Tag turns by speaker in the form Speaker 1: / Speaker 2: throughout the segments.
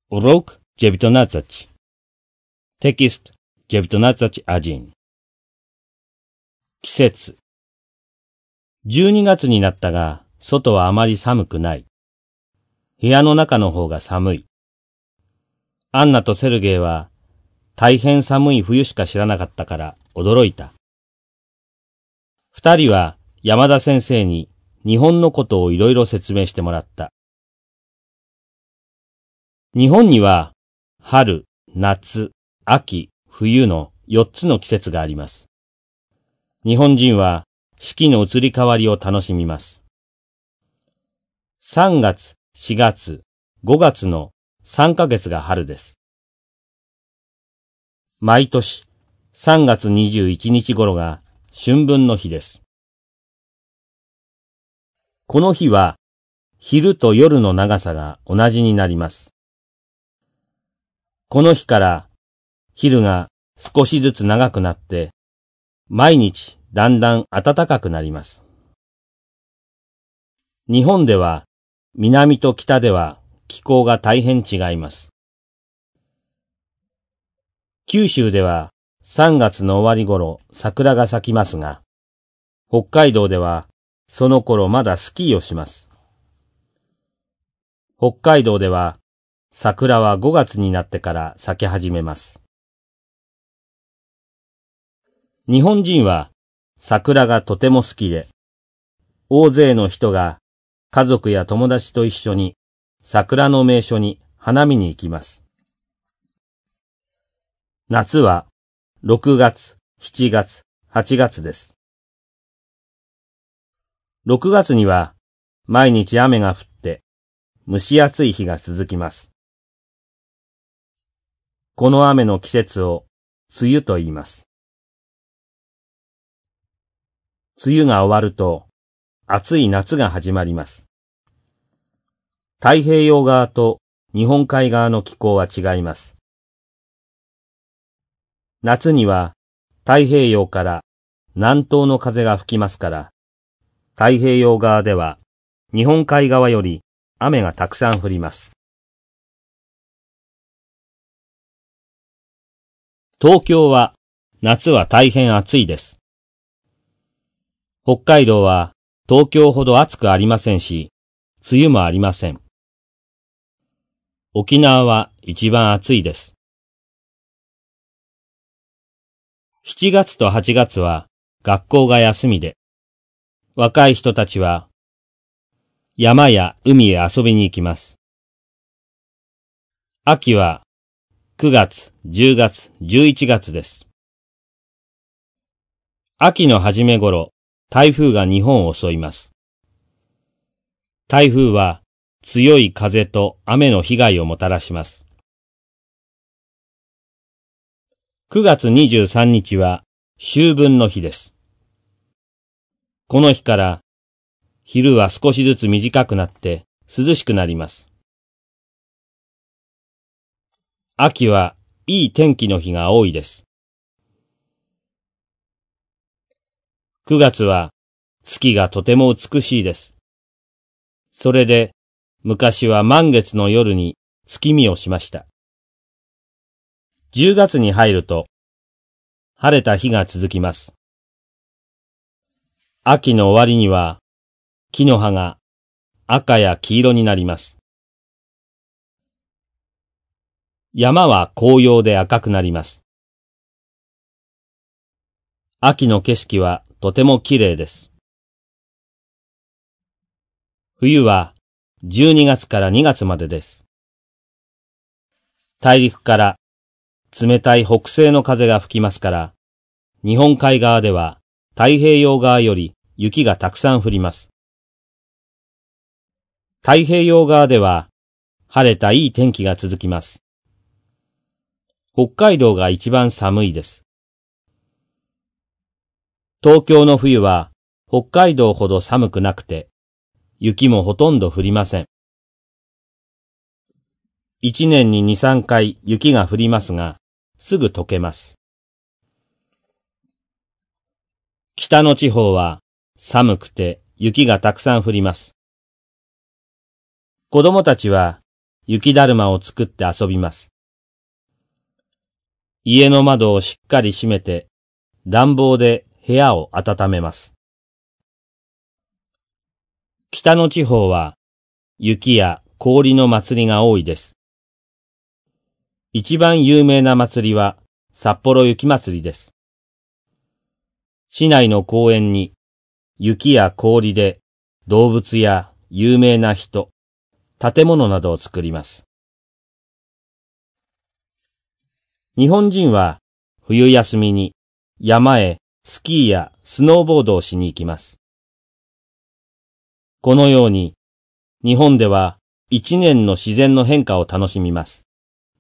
Speaker 1: Урок 19. Текст 19.1. 季節。12月になったが、外はあまり寒くない。部屋の中の方が寒い。アンナとセルゲイは、大変寒い冬しか知らなかったから驚いた。二人は山田先生に日本のことをいろいろ説明してもらった。日本には春、夏、秋、冬の4つの季節があります。日本人は四季の移り変わりを楽しみます。3月、4月、5月の3ヶ月が春です。毎年3月21日頃が春分の日です。この日は昼と夜の長さが同じになります。この日から昼が少しずつ長くなって毎日だんだん暖かくなります。日本では南と北では気候が大変違います。九州では3月の終わり頃桜が咲きますが、北海道ではその頃まだスキーをします。北海道では桜は5月になってから咲き始めます。日本人は桜がとても好きで、大勢の人が家族や友達と一緒に桜の名所に花見に行きます。夏は6月、7月、8月です。6月には毎日雨が降って蒸し暑い日が続きます。この雨の季節を梅雨と言います。梅雨が終わると暑い夏が始まります。太平洋側と日本海側の気候は違います。夏には太平洋から南東の風が吹きますから、太平洋側では日本海側より雨がたくさん降ります。東京は夏は大変暑いです。北海道は東京ほど暑くありませんし、梅雨もありません。沖縄は一番暑いです。7月と8月は学校が休みで、若い人たちは山や海へ遊びに行きます。秋は9月、10月、11月です。秋の初め頃、台風が日本を襲います。台風は強い風と雨の被害をもたらします。9月23日は秋分の日です。この日から昼は少しずつ短くなって涼しくなります。秋はいい天気の日が多いです。9月は月がとても美しいです。それで昔は満月の夜に月見をしました。10月に入ると晴れた日が続きます。秋の終わりには木の葉が赤や黄色になります。山は紅葉で赤くなります。秋の景色はとても綺麗です。冬は12月から2月までです。大陸から冷たい北西の風が吹きますから、日本海側では太平洋側より雪がたくさん降ります。太平洋側では晴れたいい天気が続きます。北海道が一番寒いです。東京の冬は北海道ほど寒くなくて、雪もほとんど降りません。1年に2、3回雪が降りますが、すぐ溶けます。北の地方は寒くて雪がたくさん降ります。子供たちは雪だるまを作って遊びます。家の窓をしっかり閉めて、暖房で部屋を暖めます。北の地方は雪や氷の祭りが多いです。一番有名な祭りは札幌雪まつりです。市内の公園に雪や氷で動物や有名な人、建物などを作ります。日本人は冬休みに山へスキーやスノーボードをしに行きます。このように日本では一年の自然の変化を楽しみます。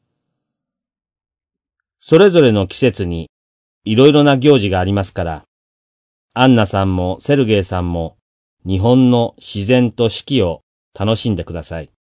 Speaker 1: それぞれの季節にいろいろな行事がありますから、アンナさんもセルゲイさんも日本の自然と四季を楽しんでください。